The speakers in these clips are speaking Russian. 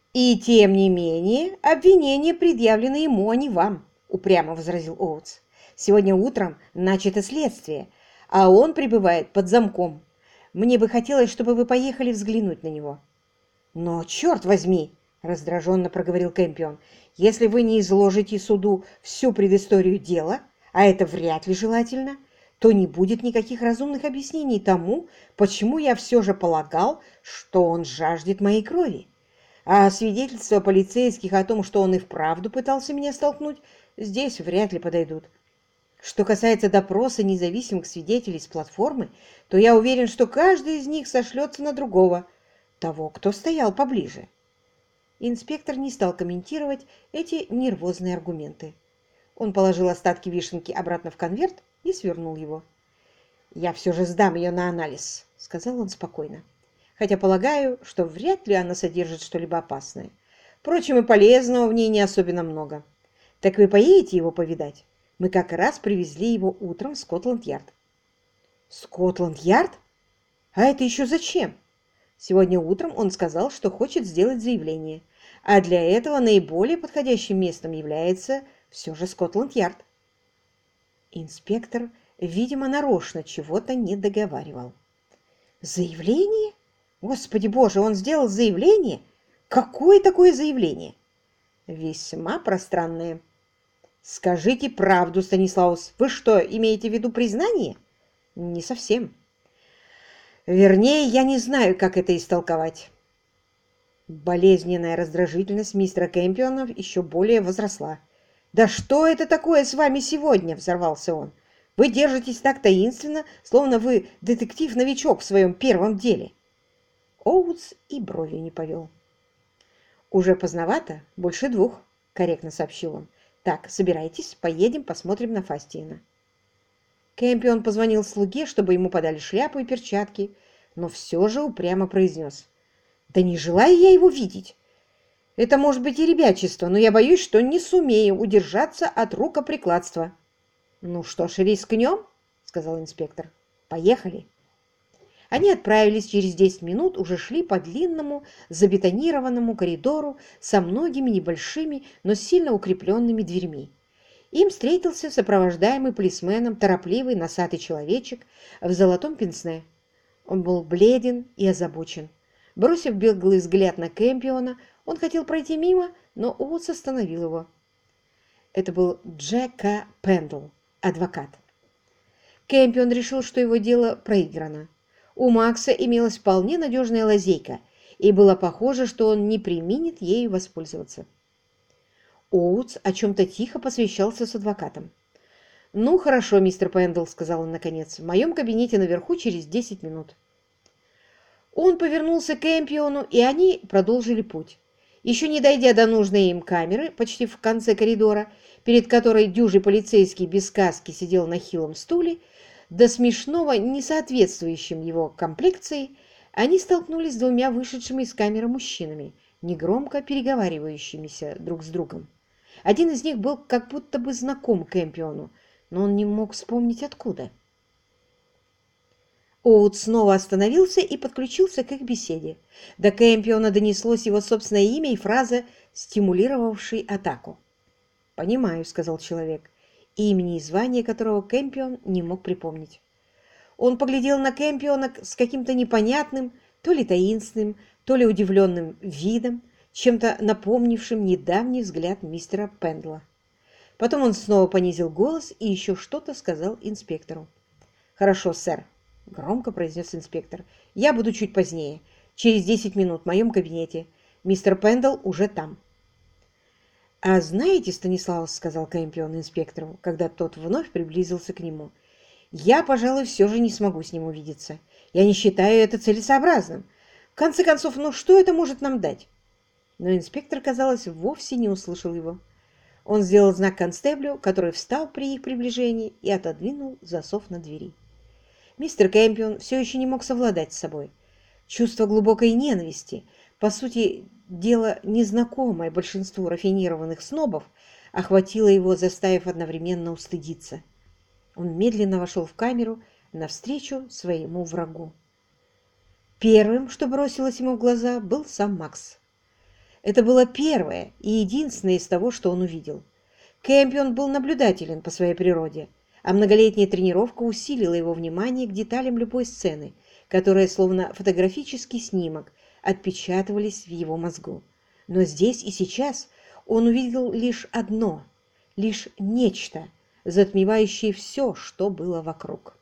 «И тем не менее, обвинения предъявлены ему, а не вам», — упрямо возразил Оутс. «Сегодня утром начато следствие, а он пребывает под замком. Мне бы хотелось, чтобы вы поехали взглянуть на него». «Но, черт возьми!» — раздраженно проговорил Кэмпион. «Если вы не изложите суду всю предысторию дела, а это вряд ли желательно, то не будет никаких разумных объяснений тому, почему я все же полагал, что он жаждет моей крови. А свидетельства полицейских о том, что он и вправду пытался меня столкнуть, здесь вряд ли подойдут. Что касается допроса независимых свидетелей с платформы, то я уверен, что каждый из них сошлется на другого, того, кто стоял поближе». Инспектор не стал комментировать эти нервозные аргументы. Он положил остатки вишенки обратно в конверт и свернул его. «Я все же сдам ее на анализ», — сказал он спокойно. «Хотя полагаю, что вряд ли она содержит что-либо опасное. Впрочем, и полезного в ней не особенно много. Так вы поедете его повидать? Мы как раз привезли его утром в Скотланд-Ярд». «Скотланд-Ярд? А это еще зачем?» Сегодня утром он сказал, что хочет сделать заявление, а для этого наиболее подходящим местом является все же Скотланд-Ярд. Инспектор, видимо, нарочно чего-то не договаривал. «Заявление? Господи боже, он сделал заявление? Какое такое заявление?» «Весьма пространное». «Скажите правду, Станислаус. Вы что, имеете в виду признание?» «Не совсем. Вернее, я не знаю, как это истолковать». Болезненная раздражительность мистера Кэмпиона еще более возросла. «Да что это такое с вами сегодня?» — взорвался он. «Вы держитесь так таинственно, словно вы детектив-новичок в своем первом деле». Оутс и брови не повел. «Уже поздновато, больше 2, — корректно сообщил он. Так, собирайтесь, поедем, посмотрим на Фастиена». Кэмпион позвонил слуге, чтобы ему подали шляпу и перчатки, но все же упрямо произнес: «Да не желаю я его видеть. Это может быть и ребячество, но я боюсь, что не сумею удержаться от рукоприкладства». «Ну что ж, рискнем», — сказал инспектор. «Поехали». Они отправились через 10 минут, уже шли по длинному забетонированному коридору со многими небольшими, но сильно укрепленными дверьми. Им встретился сопровождаемый полисменом торопливый носатый человечек в золотом пенсне. Он был бледен и озабочен. Бросив беглый взгляд на Кэмпиона, он хотел пройти мимо, но Оутс остановил его. Это был Джека Пендл, адвокат. Кэмпион решил, что его дело проиграно. У Макса имелась вполне надежная лазейка, и было похоже, что он не преминет ею воспользоваться. Оутс о чем-то тихо посвящался с адвокатом. «Ну, хорошо, мистер Пендл», — сказал он наконец, — «в моем кабинете наверху через 10 минут». Он повернулся к Эмпиону, и они продолжили путь. Еще не дойдя до нужной им камеры, почти в конце коридора, перед которой дюжий полицейский без каски сидел на хилом стуле, до смешного несоответствующим его комплекции, они столкнулись с 2 вышедшими из камеры мужчинами, негромко переговаривающимися друг с другом. Один из них был как будто бы знаком Кэмпиону, но он не мог вспомнить откуда. Оут снова остановился и подключился к их беседе. До Кэмпиона донеслось его собственное имя и фраза, стимулировавшей атаку. «Понимаю», — сказал человек, имени и звания которого Кэмпион не мог припомнить. Он поглядел на Кэмпиона с каким-то непонятным, то ли таинственным, то ли удивленным видом, чем-то напомнившим недавний взгляд мистера Пендла. Потом он снова понизил голос и еще что-то сказал инспектору. «Хорошо, сэр», — громко произнес инспектор. «Я буду чуть позднее, через 10 минут в моем кабинете. Мистер Пендл уже там». «А знаете, Станислав, — сказал Кэмпион инспектору, когда тот вновь приблизился к нему, — я, пожалуй, все же не смогу с ним увидеться. Я не считаю это целесообразным. В конце концов, ну что это может нам дать?» Но инспектор, казалось, вовсе не услышал его. Он сделал знак констеблю, который встал при их приближении и отодвинул засов на двери. Мистер Кэмпион все еще не мог совладать с собой. Чувство глубокой ненависти, по сути, дело незнакомое большинству рафинированных снобов, охватило его, заставив одновременно устыдиться. Он медленно вошел в камеру навстречу своему врагу. Первым, что бросилось ему в глаза, был сам Макс. Это было первое и единственное из того, что он увидел. Кэмпион был наблюдателен по своей природе, а многолетняя тренировка усилила его внимание к деталям любой сцены, которые, словно фотографический снимок, отпечатывались в его мозгу. Но здесь и сейчас он увидел лишь одно, лишь нечто, затмевающее все, что было вокруг.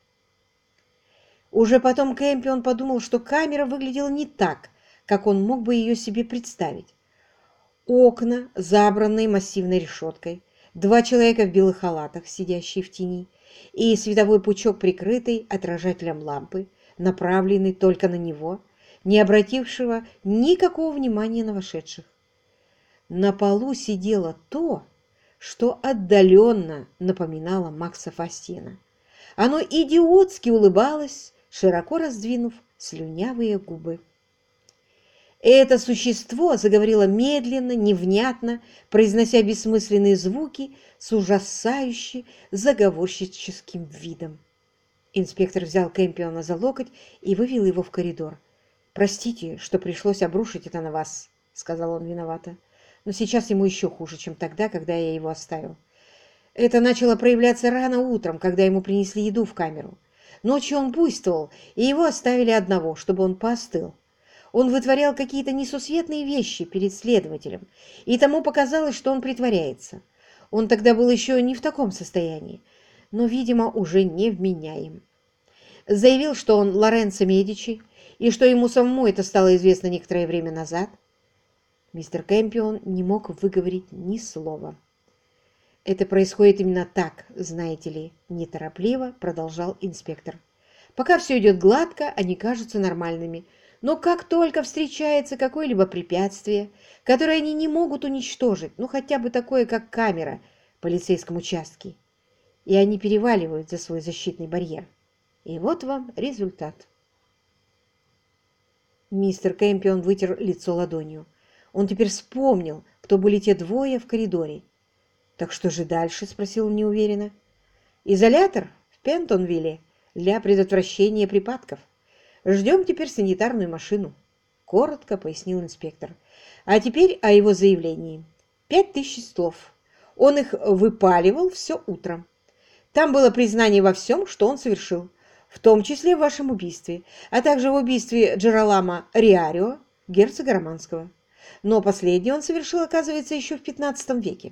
Уже потом Кэмпион подумал, что камера выглядела не так, как он мог бы ее себе представить. Окна, забранные массивной решеткой, два человека в белых халатах, сидящие в тени, и световой пучок, прикрытый отражателем лампы, направленный только на него, не обратившего никакого внимания на вошедших. На полу сидело то, что отдаленно напоминало Макса Фастина. Оно идиотски улыбалось, широко раздвинув слюнявые губы. Это существо заговорило медленно, невнятно, произнося бессмысленные звуки с ужасающе заговорщическим видом. Инспектор взял Кэмпиона за локоть и вывел его в коридор. «Простите, что пришлось обрушить это на вас», — сказал он виновато. «Но сейчас ему еще хуже, чем тогда, когда я его оставил. Это начало проявляться рано утром, когда ему принесли еду в камеру. Ночью он буйствовал, и его оставили одного, чтобы он поостыл. Он вытворял какие-то несусветные вещи перед следователем, и тому показалось, что он притворяется. Он тогда был еще не в таком состоянии, но, видимо, уже невменяем. Заявил, что он Лоренцо Медичи, и что ему самому это стало известно некоторое время назад. Мистер Кэмпион не мог выговорить ни слова. «Это происходит именно так, знаете ли», – неторопливо продолжал инспектор. «Пока все идет гладко, они кажутся нормальными. Но как только встречается какое-либо препятствие, которое они не могут уничтожить, ну хотя бы такое, как камера в полицейском участке, и они переваливают за свой защитный барьер. И вот вам результат». Мистер Кэмпион вытер лицо ладонью. Он теперь вспомнил, кто были те двое в коридоре. «Так что же дальше?» – спросил он неуверенно. «Изолятор в Пентонвилле для предотвращения припадков. Ждем теперь санитарную машину», — коротко пояснил инспектор. «А теперь о его заявлении. 5000 слов. Он их выпаливал все утро. Там было признание во всем, что он совершил, в том числе в вашем убийстве, а также в убийстве Джералама Риарио, герцога Романского. Но последнее он совершил, оказывается, еще в 15 веке».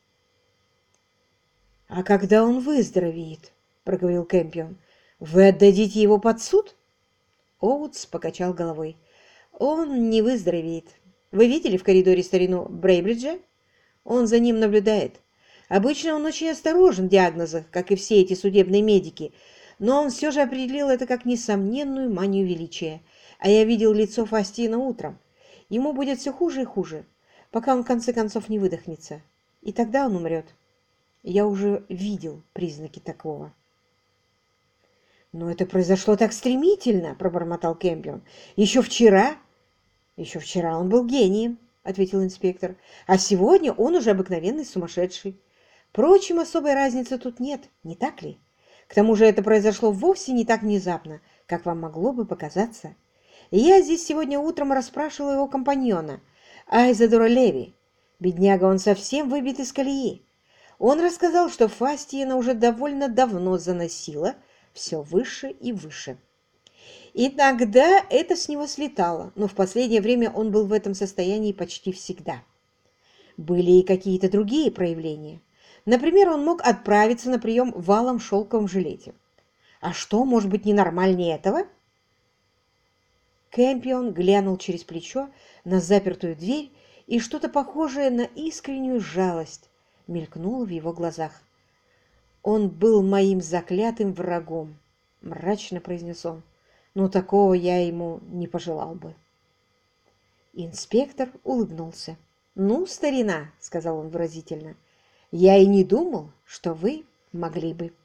«А когда он выздоровеет, — проговорил Кэмпион, — вы отдадите его под суд?» Оутс покачал головой. «Он не выздоровеет. Вы видели в коридоре старину Брейбриджа? Он за ним наблюдает. Обычно он очень осторожен в диагнозах, как и все эти судебные медики, но он все же определил это как несомненную манию величия. А я видел лицо Фастина утром. Ему будет все хуже и хуже, пока он в конце концов не выдохнется. И тогда он умрет. Я уже видел признаки такого». «Но это произошло так стремительно», — пробормотал Кэмпион. «Еще вчера...» «Еще вчера он был гением», — ответил инспектор. «А сегодня он уже обыкновенный сумасшедший. Впрочем, особой разницы тут нет, не так ли? К тому же это произошло вовсе не так внезапно, как вам могло бы показаться. Я здесь сегодня утром расспрашивала его компаньона, Айзадора Леви. Бедняга, он совсем выбит из колеи. Он рассказал, что Фастиена уже довольно давно заносило все выше и выше. Иногда это с него слетало, но в последнее время он был в этом состоянии почти всегда. Были и какие-то другие проявления. Например, он мог отправиться на прием в валом шелковом жилете. А что может быть ненормальнее этого? Кэмпион глянул через плечо на запертую дверь, и что-то похожее на искреннюю жалость мелькнуло в его глазах. «Он был моим заклятым врагом», — мрачно произнес он. «Но такого я ему не пожелал бы». Инспектор улыбнулся. «Ну, старина», — сказал он выразительно, — «я и не думал, что вы могли бы».